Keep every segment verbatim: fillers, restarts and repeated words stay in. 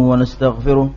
ونستغفره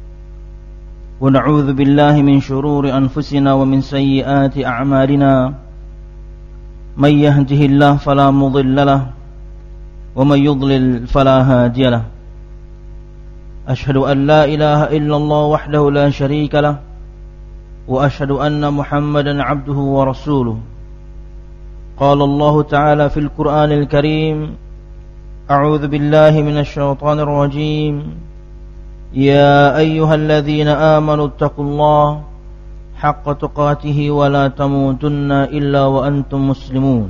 ونعوذ بالله من شرور أنفسنا ومن سيئات أعمالنا من يهده الله فلا مضل له ومن يضلل فلا هادي له أشهد أن لا إله إلا الله وحده لا شريك له وأشهد أن محمدا عبده ورسوله قال الله تعالى في القرآن الكريم أعوذ بالله من الشيطان الرجيم يا أيها الذين آمنوا اتقوا الله حق تقاته ولا تموتن إلا وأنتم مسلمون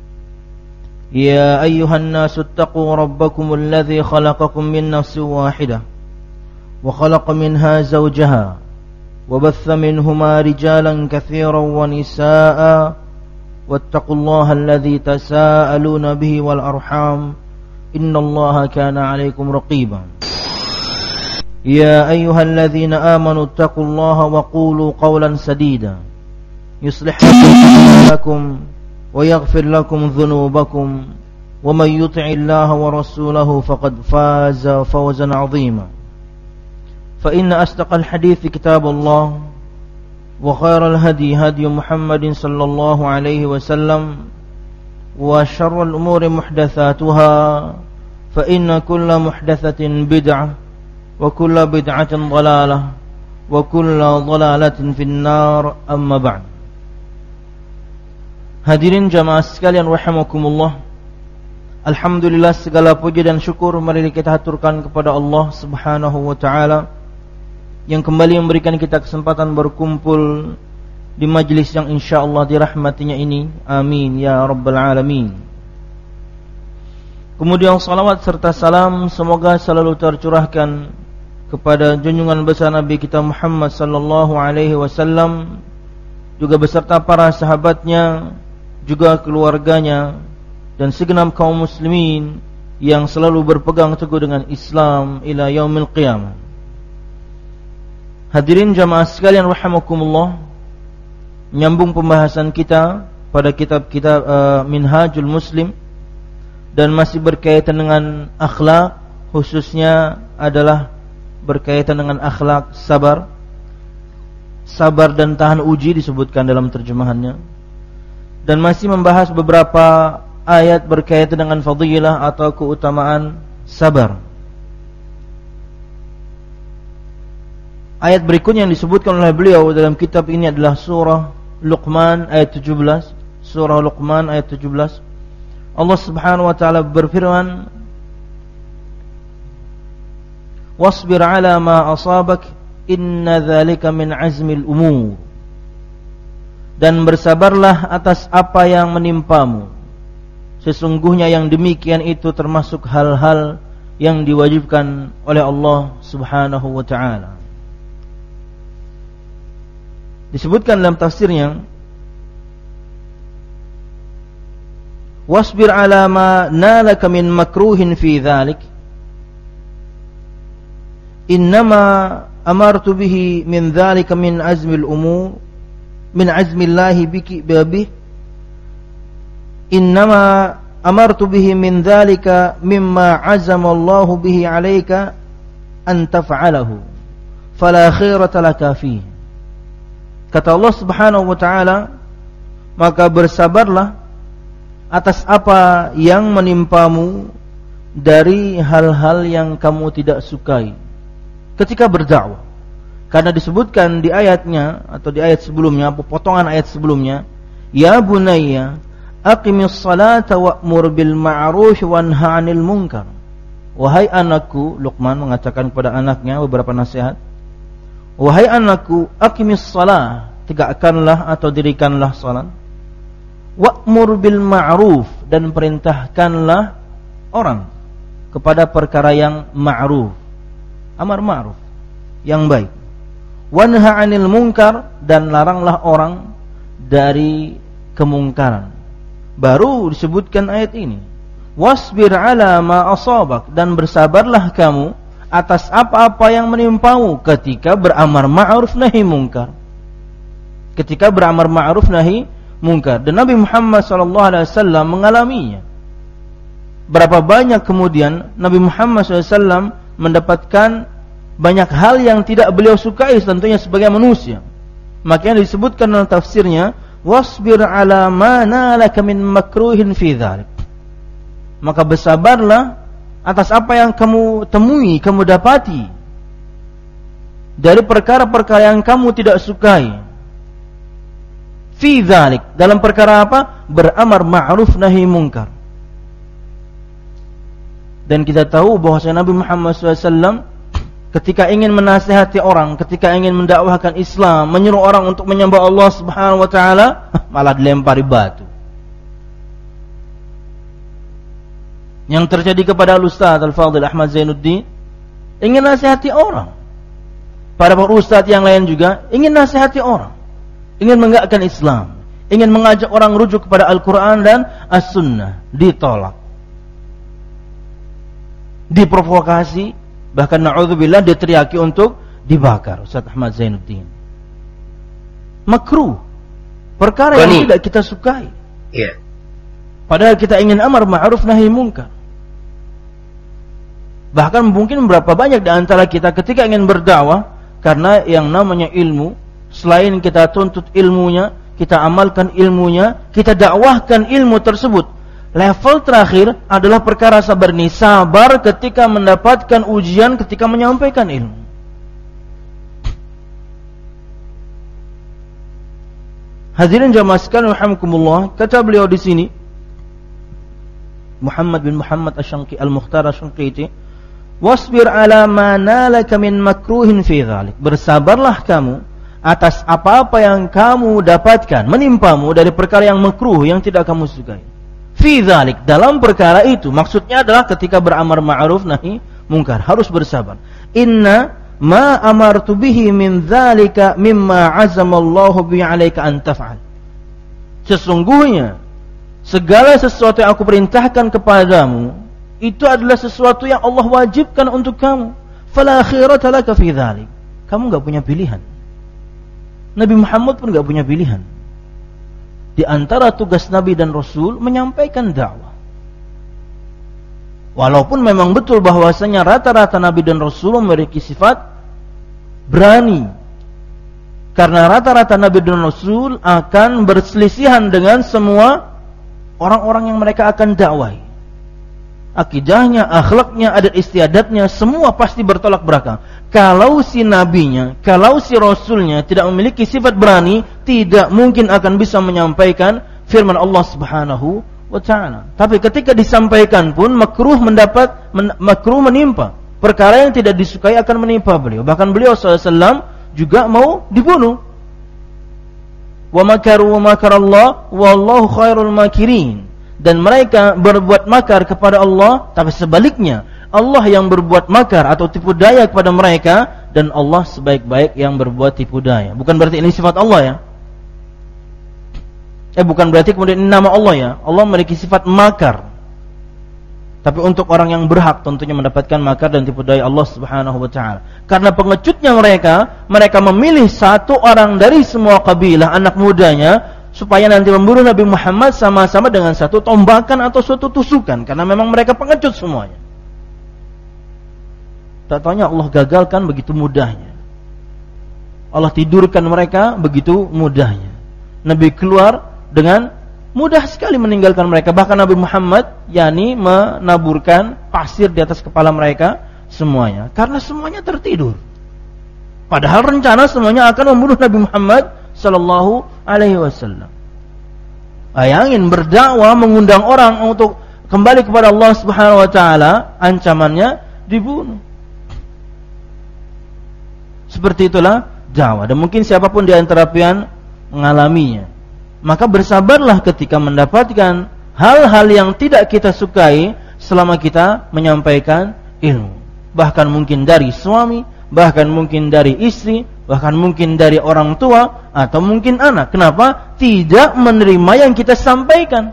يا أيها الناس اتقوا ربكم الذي خلقكم من نفس واحدة وخلق منها زوجها وبث منهما رجالا كثيرا ونساء واتقوا الله الذي تساءلون به والأرحام إن الله كان عليكم رقيبا يا أيها الذين آمنوا اتقوا الله وقولوا قولا سديدا يصلح لكم ويغفر لكم ذنوبكم ومن يطع الله ورسوله فقد فاز فوزا عظيما فإن أصدق الحديث كتاب الله وخير الهدي هدي محمد صلى الله عليه وسلم وشر الأمور محدثاتها فإن كل محدثة بدعة وكل بدعة ضلالة وكل ضلالة في النار أما بعد. Hadirin jamaah sekalian rahimakumullah, alhamdulillah segala puji dan syukur mari kita haturkan kepada Allah Subhanahu wa taala yang kembali memberikan kita kesempatan berkumpul di majlis yang insyaallah dirahmatinya ini. Amin ya rabbal alamin. Kemudian salawat serta salam semoga selalu tercurahkan kepada junjungan besar Nabi kita Muhammad sallallahu alaihi wasallam, juga beserta para sahabatnya, juga keluarganya dan segenap kaum muslimin yang selalu berpegang teguh dengan Islam ila yaumil qiyamah. Hadirin jamaah sekalian rahimakumullah, menyambung pembahasan kita pada kitab-kitab uh, Minhajul Muslim dan masih berkaitan dengan akhlak, khususnya adalah berkaitan dengan akhlak sabar. Sabar dan tahan uji disebutkan dalam terjemahannya. Dan masih membahas beberapa ayat berkaitan dengan fadilah atau keutamaan sabar. Ayat berikutnya yang disebutkan oleh beliau dalam kitab ini adalah surah Luqman ayat tujuh belas. Surah Luqman ayat tujuh belas. Allah Subhanahu wa taala berfirman, wasbir ala ma asabak inna dzalika min azmil umur. Dan bersabarlah atas apa yang menimpamu, sesungguhnya yang demikian itu termasuk hal-hal yang diwajibkan oleh Allah Subhanahu wa taala. Disebutkan dalam tafsirnya, wasbir ala ma nalaka min makruhin fi dzalik innama amartu bihi min dzalika min azmil umur min azmillahi biki bih innama amartu bihi min dzalika mimma azama Allahu bihi alayka an taf'alahu fala khairata laka fihi. Kata Allah Subhanahu wa taala, maka bersabarlah atas apa yang menimpamu dari hal-hal yang kamu tidak sukai ketika berdakwah. Karena disebutkan di ayatnya atau di ayat sebelumnya, potongan ayat sebelumnya, ya bunayya aqimis salata wa'mur bil ma'ruf wanha 'anil munkar. Wahai anakku, Luqman mengatakan kepada anaknya beberapa nasihat. Wahai anakku, aqimis salah, tegakkanlah atau dirikanlah salat. Wa'mur bil ma'ruf, dan perintahkanlah orang kepada perkara yang ma'ruf. Amar ma'ruf, yang baik. Wanha 'anil munkar, dan laranglah orang dari kemungkaran. Baru disebutkan ayat ini. Wasbir ala ma asabak, dan bersabarlah kamu atas apa-apa yang menimpamu ketika beramar ma'ruf nahi munkar. Ketika beramar ma'ruf nahi munkar. Dan Nabi Muhammad sallallahu alaihi wasallam mengalaminya. Berapa banyak kemudian Nabi Muhammad sallallahu alaihi wasallam mendapatkan banyak hal yang tidak beliau sukai tentunya sebagai manusia. Makanya disebutkan dalam tafsirnya, wasbir ala ma nalaka min makruhin fi dzalik. Maka bersabarlah atas apa yang kamu temui, kamu dapati dari perkara-perkara yang kamu tidak sukai. Fi dzalik, dalam perkara apa? Beramar ma'ruf nahi munkar. Dan kita tahu bahwasanya Nabi Muhammad shallallahu alaihi wasallam ketika ingin menasihati orang, ketika ingin mendakwahkan Islam, menyuruh orang untuk menyembah Allah Subhanahu wa taala, malah dilempari batu. Yang terjadi kepada Al-Ustaz Al-Fadhil Ahmad Zainuddin, ingin nasihati orang. Para ustaz yang lain juga ingin nasihati orang, ingin menegakkan Islam, ingin mengajak orang rujuk kepada Al-Quran dan As-Sunnah, ditolak, diprovokasi, bahkan na'udzubillah diteriaki untuk dibakar. Ustaz Ahmad Zainuddin, makruh, perkara yang tidak kita sukai. Yeah. Padahal kita ingin amar ma'ruf nahi munkar. Bahkan mungkin berapa banyak di antara kita ketika ingin berdakwah, karena yang namanya ilmu, selain kita tuntut ilmunya, kita amalkan ilmunya, kita dakwahkan ilmu tersebut. Level terakhir adalah perkara sabar nih, sabar ketika mendapatkan ujian, ketika menyampaikan ilmu. Hadirin jamaah sekalian rahimakumullah, kata beliau di sini, Muhammad bin Muhammad Asy-Syangqi Al-Mukhtar Asy-Syangqiti, wasbir ala ma nalaka min makruhin fi dzalik. Bersabarlah kamu atas apa-apa yang kamu dapatkan, menimpamu dari perkara yang makruh, yang tidak kamu sukai. Fi dzalik, dalam perkara itu, maksudnya adalah ketika beramar ma'ruf nahi munkar, harus bersabar. Inna ma amartu bihi min dzalika mimma azamallahu bi 'alaika an taf'al. Sesungguhnya segala sesuatu yang aku perintahkan kepadamu itu adalah sesuatu yang Allah wajibkan untuk kamu. Fala khirata laka fi dzalik. Kamu enggak punya pilihan. Nabi Muhammad pun enggak punya pilihan. Di antara tugas Nabi dan Rasul menyampaikan dakwah. Walaupun memang betul bahwasanya rata-rata Nabi dan Rasul memiliki sifat berani. Karena rata-rata Nabi dan Rasul akan berselisihan dengan semua orang-orang yang mereka akan dakwahi. Akidahnya, akhlaknya, adat istiadatnya, semua pasti bertolak belakang. Kalau si nabinya, kalau si rasulnya tidak memiliki sifat berani, tidak mungkin akan bisa menyampaikan firman Allah Subhanahu wa ta'ala. Tapi ketika disampaikan pun makruh mendapat men, makruh menimpa. Perkara yang tidak disukai akan menimpa beliau. Bahkan beliau shallallahu alaihi wasallam juga mau dibunuh. Wa makaru wa makarallah wallahu khairul makirin. Dan mereka berbuat makar kepada Allah, tapi sebaliknya Allah yang berbuat makar atau tipu daya kepada mereka, dan Allah sebaik-baik yang berbuat tipu daya. Bukan berarti ini sifat Allah ya. Eh bukan berarti kemudian ini nama Allah ya. Allah memiliki sifat makar. Tapi untuk orang yang berhak tentunya mendapatkan makar dan tipu daya Allah Subhanahu wa taala. Karena pengecutnya mereka, mereka memilih satu orang dari semua kabilah anak mudanya supaya nanti memburu Nabi Muhammad sama-sama dengan satu tombakan atau suatu tusukan, karena memang mereka pengecut semuanya. Tak taunya Allah gagalkan begitu mudahnya. Allah tidurkan mereka begitu mudahnya. Nabi keluar dengan mudah sekali meninggalkan mereka. Bahkan Nabi Muhammad yakni menaburkan pasir di atas kepala mereka semuanya, karena semuanya tertidur. Padahal rencana semuanya akan membunuh Nabi Muhammad sallallahu alaihi wasallam. Bayangin berdakwah, mengundang orang untuk kembali kepada Allah Subhanahu wa taala, ancamannya dibunuh. Seperti itulah dakwah, dan mungkin siapapun di antara pian mengalaminya. Maka bersabarlah ketika mendapatkan hal-hal yang tidak kita sukai selama kita menyampaikan ilmu. Bahkan mungkin dari suami, bahkan mungkin dari istri, bahkan mungkin dari orang tua, atau mungkin anak. Kenapa? Tidak menerima yang kita sampaikan.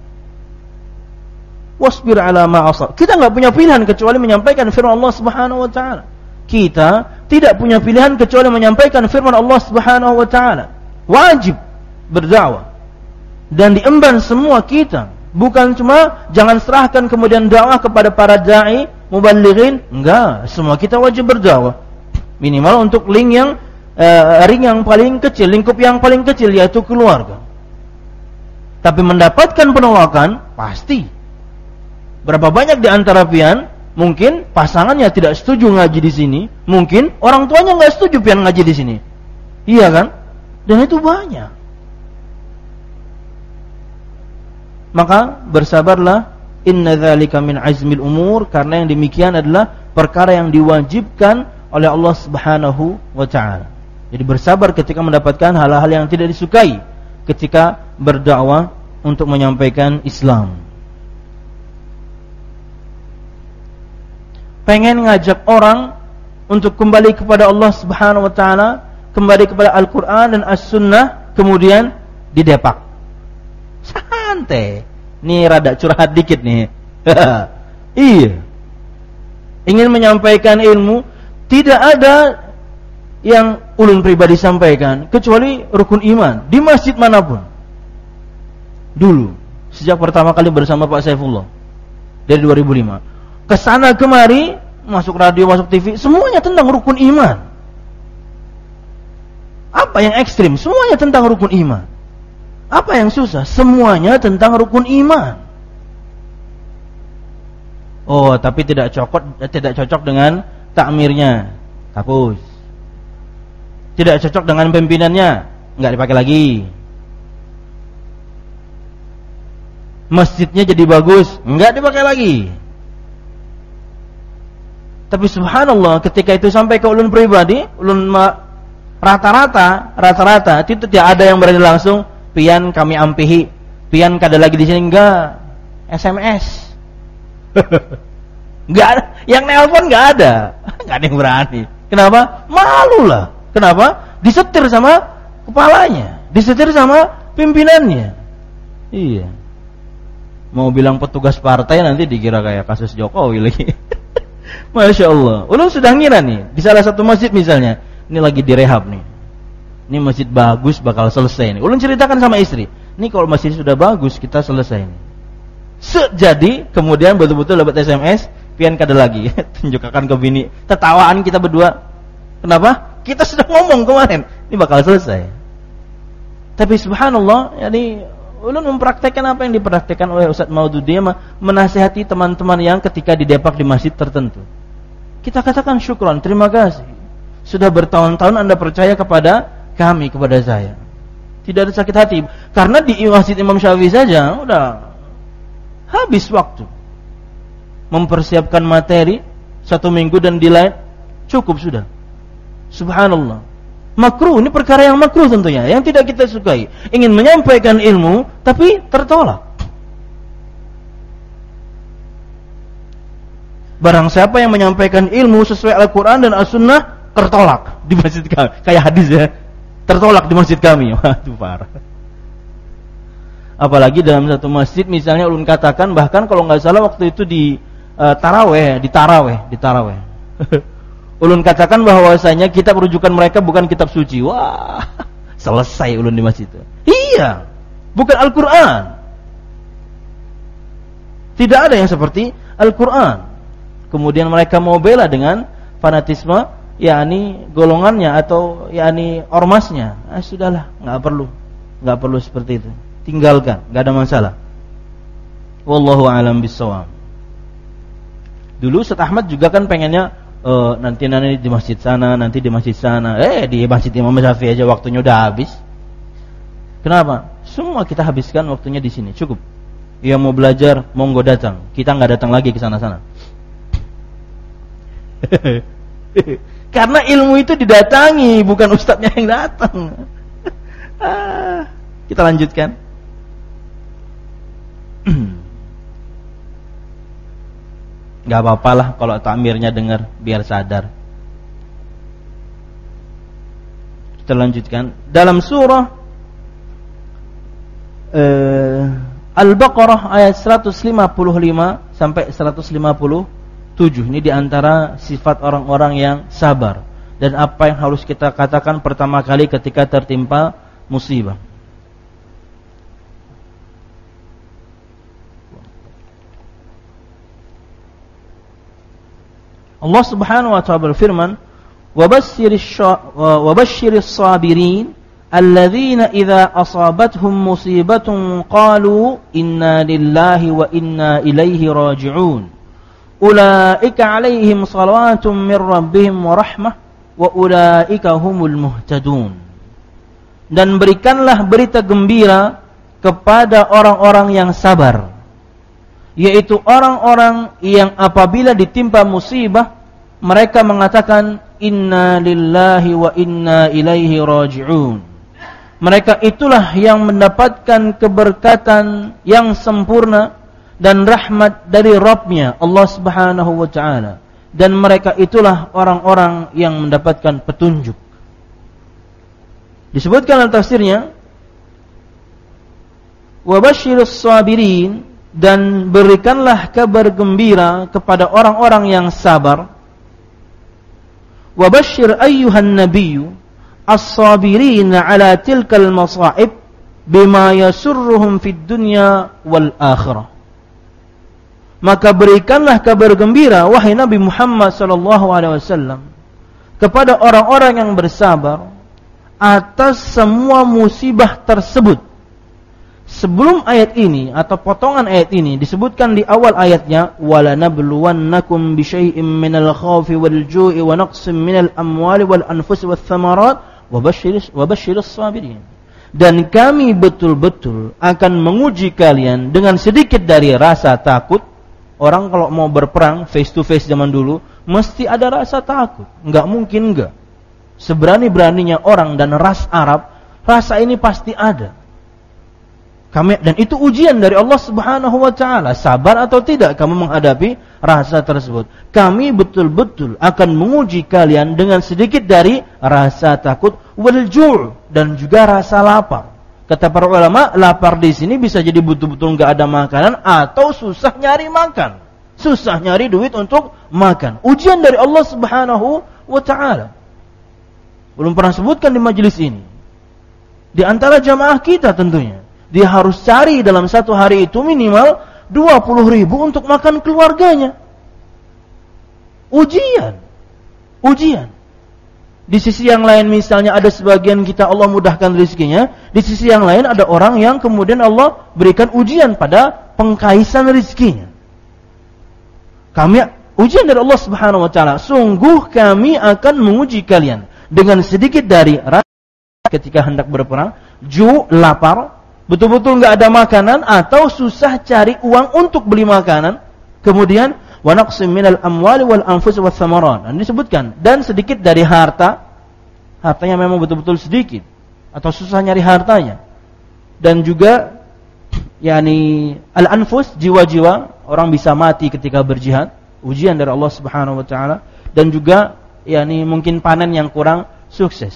Wasbir ala ma'asab. Kita enggak punya pilihan kecuali menyampaikan firman Allah Subhanahu wa taala. Kita tidak punya pilihan kecuali menyampaikan firman Allah Subhanahu wa taala. Wajib berdakwah. Dan diemban semua kita. Bukan cuma jangan serahkan kemudian dakwah kepada para dai, muballighin. Enggak, semua kita wajib berdakwah. Minimal untuk link yang uh, ring yang paling kecil, lingkup yang paling kecil, yaitu keluarga. Tapi mendapatkan penolakan pasti. Berapa banyak di antara pian mungkin pasangannya tidak setuju ngaji di sini, mungkin orang tuanya nggak setuju pian ngaji di sini. Iya kan? Dan itu banyak. Maka bersabarlah, inna dzalika min azmil umur, karena yang demikian adalah perkara yang diwajibkan oleh Allah Subhanahu wa taala. Jadi bersabar ketika mendapatkan hal-hal yang tidak disukai ketika berdakwah untuk menyampaikan Islam. Pengen ngajak orang untuk kembali kepada Allah Subhanahu wa taala, kembali kepada Al-Qur'an dan As-Sunnah, kemudian didepak. Santai. Nih rada curhat dikit nih. Iya. Ingin menyampaikan ilmu, tidak ada yang ulun pribadi sampaikan kecuali rukun iman di masjid manapun. Dulu, sejak pertama kali bersama Pak Saifullah dari dua ribu lima. Kesana kemari, masuk radio, masuk T V, semuanya tentang rukun iman. Apa yang ekstrim? Semuanya tentang rukun iman. Apa yang susah? Semuanya tentang rukun iman. Oh, tapi tidak cocok, tidak cocok dengan takmirnya. Hapus. Tidak cocok dengan pimpinannya, enggak dipakai lagi. Masjidnya jadi bagus, enggak dipakai lagi. Tapi subhanallah, ketika itu sampai ke ulun pribadi, ulun ma- rata-rata, rata-rata itu tidak ada yang berani langsung, pian kami ampihi, pian kada lagi di sini, enggak. S M S. Enggak ada, yang nelpon enggak ada. Enggak ada yang berani. Kenapa? Malu lah. Kenapa? Disetir sama kepalanya, disetir sama pimpinannya. Iya. Mau bilang petugas partai nanti dikira kayak kasus Jokowi lagi. Masya Allah. Ulun sudah ngira nih, di salah satu masjid misalnya, ini lagi direhab nih. Ini masjid bagus, bakal selesai nih. Ulun ceritakan sama istri, ini kalau masjid sudah bagus, kita selesai nih. Sejadi, kemudian betul-betul dapat S M S, pian kada lagi. Tunjukkan ke bini, tertawaan kita berdua. Kenapa? Kita sudah ngomong kemarin, ini bakal selesai. Tapi subhanallah, yani ulun mempraktekkan apa yang dipraktekkan oleh Ustaz Maududi, menasihati teman-teman yang ketika didepak di masjid tertentu. Kita katakan syukran, terima kasih. Sudah bertahun-tahun Anda percaya kepada kami, kepada saya. Tidak ada sakit hati. Karena di masjid Imam Syafi'i saja udah habis waktu mempersiapkan materi satu minggu dan delay, cukup sudah. Subhanallah. Makruh, ini perkara yang makruh tentunya, yang tidak kita sukai. Ingin menyampaikan ilmu tapi tertolak. Barang siapa yang menyampaikan ilmu sesuai Al-Quran dan As-Sunnah, tertolak di masjid kami. Kayak hadis ya, tertolak di masjid kami. Waduh, parah. Apalagi dalam satu masjid, misalnya ulun katakan, bahkan kalau nggak salah waktu itu di uh, taraweh, di taraweh, di taraweh. Ulun katakan bahwasanya kitab rujukan mereka bukan kitab suci. Wah, selesai ulun di masjid itu. Iya, bukan Al-Quran. Tidak ada yang seperti Al-Quran. Kemudian mereka mau bela dengan fanatisme, yakni golongannya atau yakni ormasnya. Ah, sudahlah, nggak perlu, nggak perlu seperti itu. Tinggalkan, nggak ada masalah. Wallahu a'lam bissawab. Dulu Ustaz Ahmad juga kan pengennya Uh, nanti nanti di masjid sana, nanti di masjid sana. Eh, di masjid Imam Syafi'i aja waktunya udah habis. Kenapa? Semua kita habiskan waktunya di sini, cukup. Yang mau belajar, monggo datang. Kita nggak datang lagi ke sana-sana. Karena ilmu itu didatangi, bukan ustadznya yang datang. ah, kita lanjutkan. Gak apa-apalah kalau takmirnya dengar, biar sadar. Kita lanjutkan. Dalam surah uh, Al-Baqarah ayat seratus lima puluh lima sampai seratus lima puluh tujuh. Ini diantara sifat orang-orang yang sabar. Dan apa yang harus kita katakan pertama kali ketika tertimpa musibah. Allah Subhanahu wa ta'ala berfirman, wabashshiris sabirin alladzina idza asabathum musibatun qalu inna lillahi wa inna ilaihi raji'un ulaika alaihim salawatun min rabbihim wa rahmah wa ulaika humul muhtadun. Dan berikanlah berita gembira kepada orang-orang yang sabar, yaitu orang-orang yang apabila ditimpa musibah mereka mengatakan inna lillahi wa inna ilaihi raji'un. Mereka itulah yang mendapatkan keberkatan yang sempurna dan rahmat dari Rabb-Nya Allah Subhanahu wa taala, dan mereka itulah orang-orang yang mendapatkan petunjuk. Disebutkan dalam tafsirnya, wabashshirus sabirin, dan berikanlah kabar gembira kepada orang-orang yang sabar. Wabashshir ayyuhan nabiyyu as-sabirina ala tilkal masa'ib bima yasurruhum fid dunya wal akhirah. Maka berikanlah kabar gembira wahai Nabi Muhammad sallallahu alaihi wasallam kepada orang-orang yang bersabar atas semua musibah tersebut. Sebelum ayat ini atau potongan ayat ini disebutkan di awal ayatnya, walanabluwannakum bisyai'im minal khawfi wal ju'i wa naqsim minal amwali wal anfusi wath thamarat wabashshiris wabashshiris sabirin. Dan kami betul-betul akan menguji kalian dengan sedikit dari rasa takut. Orang kalau mau berperang face to face zaman dulu mesti ada rasa takut, enggak mungkin enggak. Seberani-beraninya orang dan ras Arab, rasa ini pasti ada. Kami, dan itu ujian dari Allah Subhanahu wa taala, sabar atau tidak kamu menghadapi rasa tersebut. Kami betul-betul akan menguji kalian dengan sedikit dari rasa takut wal ju' dan juga rasa lapar. Kata para ulama, lapar di sini bisa jadi betul-betul enggak ada makanan atau susah nyari makan. Susah nyari duit untuk makan. Ujian dari Allah Subhanahu wa taala. Belum pernah sebutkan di majelis ini. Di antara jamaah kita tentunya, dia harus cari dalam satu hari itu minimal dua puluh ribu untuk makan keluarganya. Ujian. Ujian. Di sisi yang lain misalnya ada sebagian kita Allah mudahkan rezekinya, di sisi yang lain ada orang yang kemudian Allah berikan ujian pada pengkaisan rezekinya. Kami ujian dari Allah Subhanahu wa taala, sungguh kami akan menguji kalian dengan sedikit dari rasa ketika hendak berperang, ju, lapar, betul-betul enggak ada makanan atau susah cari uang untuk beli makanan. Kemudian wa naqsim minal amwali wal anfus wath thamarat. Dan disebutkan dan sedikit dari harta. Hartanya memang betul-betul sedikit atau susah nyari hartanya. Dan juga yakni al-anfus, jiwa-jiwa, orang bisa mati ketika berjihad, ujian dari Allah Subhanahu wa taala, dan juga yakni mungkin panen yang kurang sukses.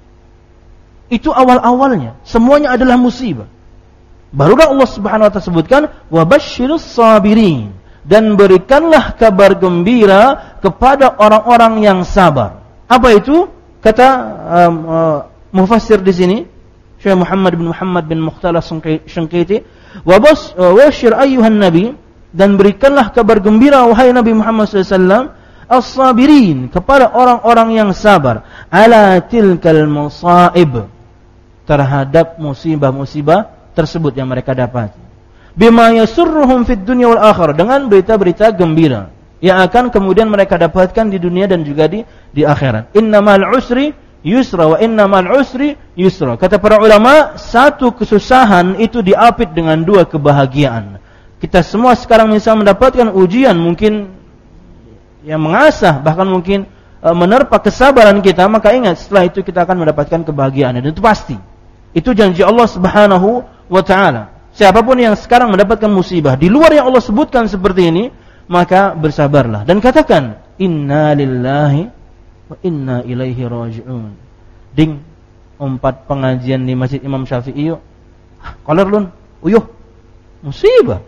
Itu awal-awalnya, semuanya adalah musibah. Barulah Allah Subhanahu wa taala sebutkan wabashshirus sabirin, dan berikanlah kabar gembira kepada orang-orang yang sabar. Apa itu? Kata um, uh, mufassir di sini, Syekh Muhammad bin Muhammad bin Mukhtar Syinqiti, wabashshir ayyuhan nabi, dan berikanlah kabar gembira wahai Nabi Muhammad sallallahu alaihi wasallam as-sabirin, kepada orang-orang yang sabar, ala tilkal musaib, terhadap musibah-musibah tersebut yang mereka dapati. Bima yasurruhum fid dunya wal akhirah, dengan berita-berita gembira yang akan kemudian mereka dapatkan di dunia dan juga di di akhirat. Innamal usri yusra wa innamal usri yusra. Kata para ulama, satu kesusahan itu diapit dengan dua kebahagiaan. Kita semua sekarang misal mendapatkan ujian, mungkin yang mengasah, bahkan mungkin e, menerpa kesabaran kita, maka ingat setelah itu kita akan mendapatkan kebahagiaan, dan itu pasti. Itu janji Allah Subhanahu wa taala. Siapapun yang sekarang mendapatkan musibah di luar yang Allah sebutkan seperti ini, maka bersabarlah dan katakan inna lillahi wa inna ilaihi raji'un. Ding, empat pengajian di Masjid Imam Syafi'i yuk. Koler lun, uyuh. Musibah.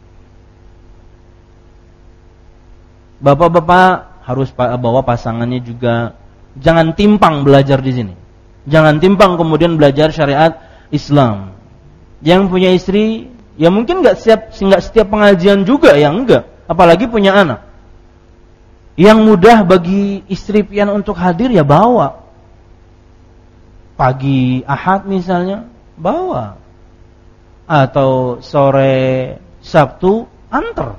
Bapak-bapak harus bawa pasangannya juga. Jangan timpang belajar di sini. Jangan timpang kemudian belajar syariat Islam. Yang punya istri, ya mungkin nggak setiap nggak setiap pengajian juga, ya enggak. Apalagi punya anak. Yang mudah bagi istri pian untuk hadir ya bawa. Pagi Ahad misalnya, bawa. Atau sore Sabtu antar.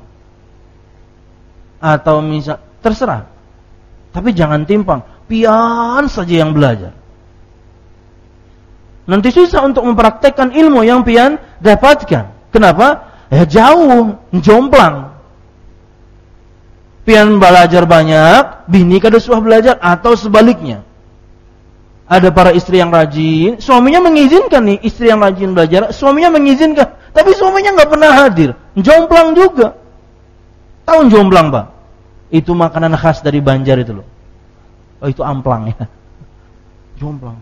Atau misal terserah. Tapi jangan timpang, pian saja yang belajar. Nanti susah untuk mempraktekkan ilmu yang pian dapatkan. Kenapa? Ya jauh, jomplang. Pian belajar banyak, bini kada suah belajar, atau sebaliknya. Ada para istri yang rajin, suaminya mengizinkan nih istri yang rajin belajar, suaminya mengizinkan, tapi suaminya nggak pernah hadir, jomplang juga. Tahu jomplang, Pak? Itu makanan khas dari Banjar itu loh. Oh, itu amplang ya. Jomplang.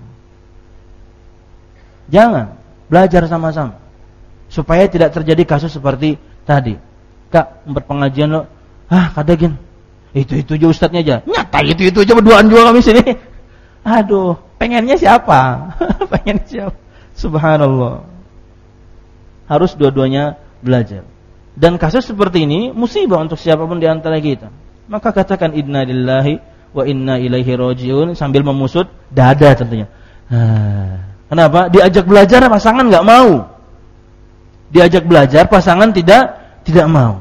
Jangan, belajar sama-sama. Supaya tidak terjadi kasus seperti tadi. Kak, empat pengajian lo, ah kadagin. Itu-itu aja ustadznya aja. Nyata itu-itu aja berduaan juga kami sini. Aduh, pengennya siapa? Pengennya siapa? Subhanallah. Harus dua-duanya belajar. Dan kasus seperti ini musibah untuk siapapun di antara kita. Maka katakan inna lillahi wa inna ilaihi rajiun sambil memusut dada tentunya. Kenapa? Diajak belajar pasangan enggak mau. Diajak belajar pasangan tidak tidak mau.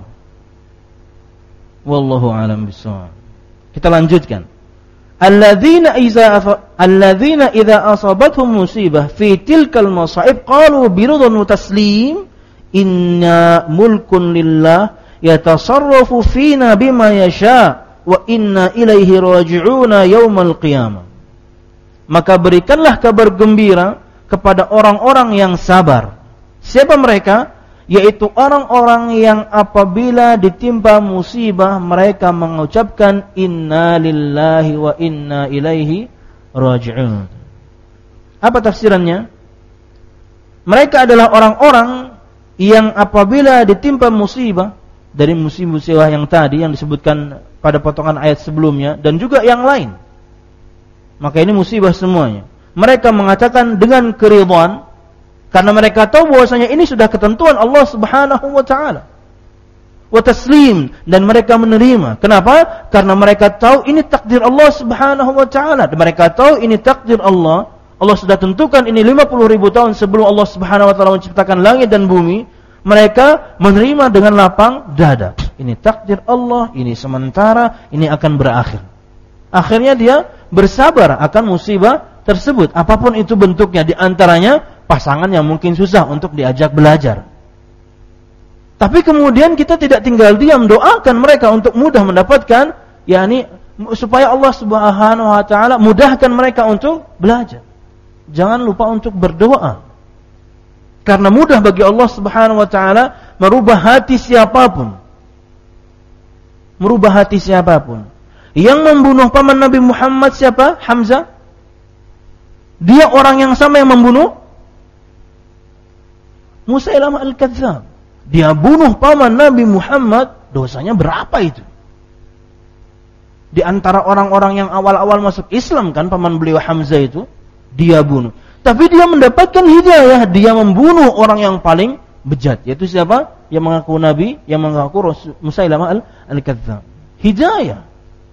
Wallahu a'lam bishawab. Kita lanjutkan. Alladzina idza alladzina idza asabathum musibah fi tilkal masaib qalu biridun wa taslim inna mulkun lillah yatasarrafu fina bima yasha wa inna ilaihi raji'una yaumal qiyamah. Maka berikanlah kabar gembira kepada orang-orang yang sabar. Siapa mereka? Yaitu orang-orang yang apabila ditimpa musibah mereka mengucapkan inna lillahi wa inna ilaihi raji'un. Apa tafsirannya? Mereka adalah orang-orang yang apabila ditimpa musibah dari musibah-musibah yang tadi yang disebutkan pada potongan ayat sebelumnya dan juga yang lain. Maka ini musibah semuanya. Mereka mengatakan dengan keridhaan karena mereka tahu bahwasanya ini sudah ketentuan Allah Subhanahu wa taala. Wa taslim, dan mereka menerima. Kenapa? Karena mereka tahu ini takdir Allah Subhanahu wa taala. Dan mereka tahu ini takdir Allah. Allah sudah tentukan ini lima puluh ribu tahun sebelum Allah Subhanahu wa taala menciptakan langit dan bumi. Mereka menerima dengan lapang dada. Ini takdir Allah, ini sementara, ini akan berakhir. Akhirnya dia bersabar akan musibah tersebut, apapun itu bentuknya, di antaranya pasangan yang mungkin susah untuk diajak belajar. Tapi kemudian kita tidak tinggal diam, doakan mereka untuk mudah mendapatkan, yakni supaya Allah Subhanahu wa taala mudahkan mereka untuk belajar. Jangan lupa untuk berdoa. Karena mudah bagi Allah Subhanahu wa taala merubah hati siapapun. Merubah hati siapapun. Yang membunuh paman Nabi Muhammad siapa? Hamzah. Dia orang yang sama yang membunuh Musailamah al-Kadzdzab. Dia bunuh paman Nabi Muhammad, dosanya berapa itu? Di antara orang-orang yang awal-awal masuk Islam kan paman beliau Hamzah itu, dia bunuh. Tapi dia mendapatkan hidayah, dia membunuh orang yang paling bejat, yaitu siapa? Yang mengaku Nabi, yang mengaku Rasul, Musailamah al-Kadzdzab. Hidayah.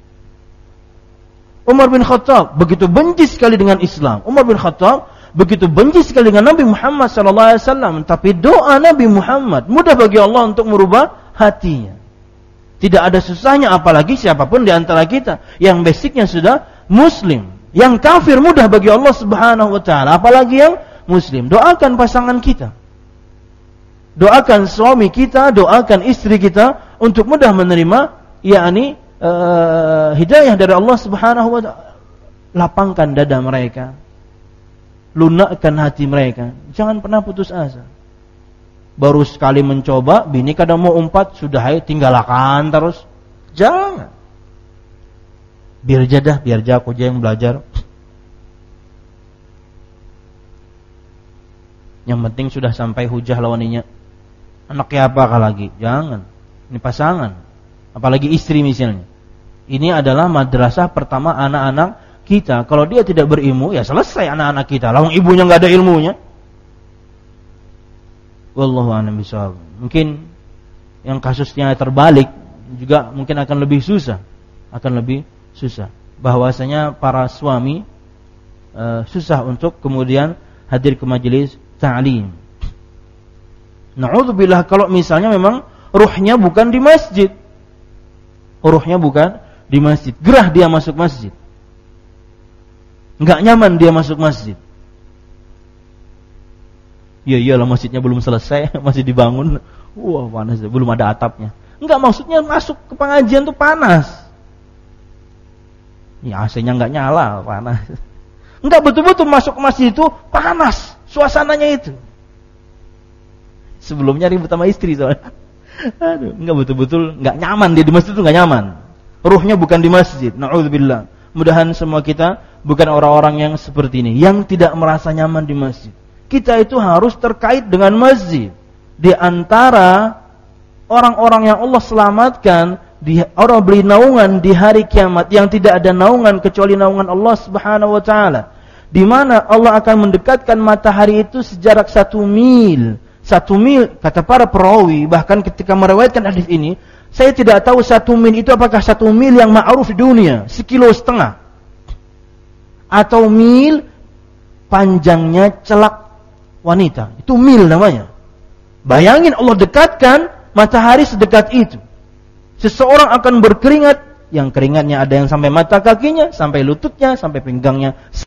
Umar bin Khattab begitu benci sekali dengan Islam. Umar bin Khattab begitu benci sekali dengan Nabi Muhammad sallallahu alaihi wasallam, tapi doa Nabi Muhammad mudah bagi Allah untuk merubah hatinya. Tidak ada susahnya, apalagi siapapun di antara kita yang basicnya sudah muslim. Yang kafir mudah bagi Allah Subhanahu wa taala, apalagi yang muslim. Doakan pasangan kita. Doakan suami kita, doakan istri kita untuk mudah menerima yakni uh, hidayah dari Allah Subhanahu wa taala. Lapangkan dada mereka. Lunakkan hati mereka. Jangan pernah putus asa. Baru sekali mencoba, bini kadang mau umpat, sudah ayo tinggalkan terus. Jangan. Biar jadah, biar jago aja yang belajar. Yang penting sudah sampai hujah lawaninya. Anaknya apakah lagi? Jangan. Ini pasangan. Apalagi istri misalnya. Ini adalah madrasah pertama anak-anak kita. Kalau dia tidak berilmu, ya selesai anak-anak kita. Lalu ibunya nggak ada ilmunya. Wallahu a'lam bishawab. Mungkin yang kasusnya terbalik juga mungkin akan lebih susah. akan lebih susah. Bahwasanya para suami uh, susah untuk kemudian hadir ke majelis ta'lim. Na'udzubillah kalau misalnya memang ruhnya bukan di masjid. Ruhnya bukan di masjid. Gerah dia masuk masjid. Enggak nyaman dia masuk masjid. Ya iyalah masjidnya belum selesai, masih dibangun. Wah, panas, belum ada atapnya. Enggak, maksudnya masuk ke pengajian tuh panas. Ya A C-nya enggak nyala, panas. Enggak, betul-betul masuk ke masjid itu panas suasananya itu. Sebelumnya ribut sama istri soalnya. Aduh, enggak betul-betul enggak nyaman dia di masjid itu enggak nyaman. Ruhnya bukan di masjid. Na'udzubillah. Mudahan semua kita bukan orang-orang yang seperti ini, yang tidak merasa nyaman di masjid. Kita itu harus terkait dengan masjid. Di antara orang-orang yang Allah selamatkan, di orang beli naungan di hari kiamat yang tidak ada naungan kecuali naungan Allah Subhanahu wa taala. Di mana Allah akan mendekatkan matahari itu sejarak satu mil. Satu mil, kata para perawi, bahkan ketika meriwayatkan hadis ini, saya tidak tahu satu mil itu apakah satu mil yang ma'ruf di dunia, sekilo setengah, atau mil panjangnya celak wanita. Itu mil namanya. Bayangin Allah dekatkan matahari sedekat itu. Seseorang akan berkeringat, yang keringatnya ada yang sampai mata kakinya, sampai lututnya, sampai pinggangnya.